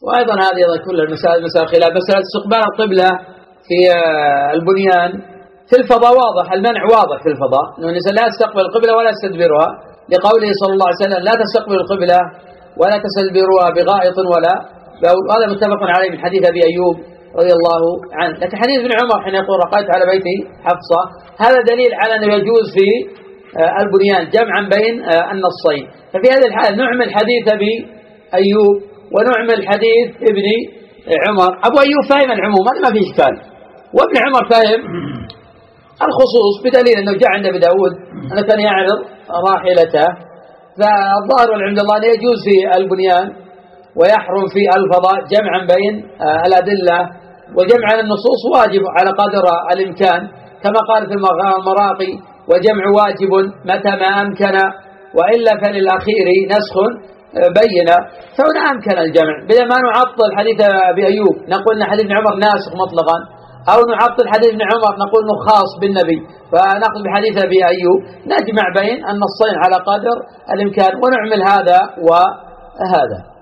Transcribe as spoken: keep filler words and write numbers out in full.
وأيضا هذه أيضا كل المسائل مسائل خلاف. مسألة استقبال القبلة في البنيان في الفضاء واضح، المنع واضح في الفضاء، أنه الإنسان لا يستقبل القبلة ولا يستدبرها، لقوله صلى الله عليه وسلم لا تستقبل القبلة ولا تستدبروها بغائط ولا بول. هذا متفق عليه من حديث أبي أيوب رضي الله عنه. لكن حديث ابن عمر حين يقول رقيت على بيت حفصة، هذا دليل على أنه يجوز في البنيان جمعا بين النصين. ففي هذه الحالة نعمل حديث أبي أيوب ونعمل حديث ابن عمر. أبو أيوب فهم العموم، هذا ما فيه إشكال، وابن عمر فهم الخصوص، بدليل أنه جاء عند أبي داود أنه كان يعرض راحلته. فالظاهر والعمد الله أنه يجوز في البنيان ويحرم في الفضاء جمعا بين الأدلة، وجمع النصوص واجب على قدر الإمكان، كما قال في المراقي وجمع واجب متى ما أمكن وإلا فللأخير نسخ بينه. فهنا أمكن الجمع، بدل ما نعطل حديث أبي أيوب نقول أن حديث ابن عمر ناسخ مطلقا، أو نعطل حديث ابن عمر نقول أنه خاص بالنبي فنقل بحديث أبي أيوب. نجمع بين النصين على قدر الإمكان ونعمل هذا وهذا.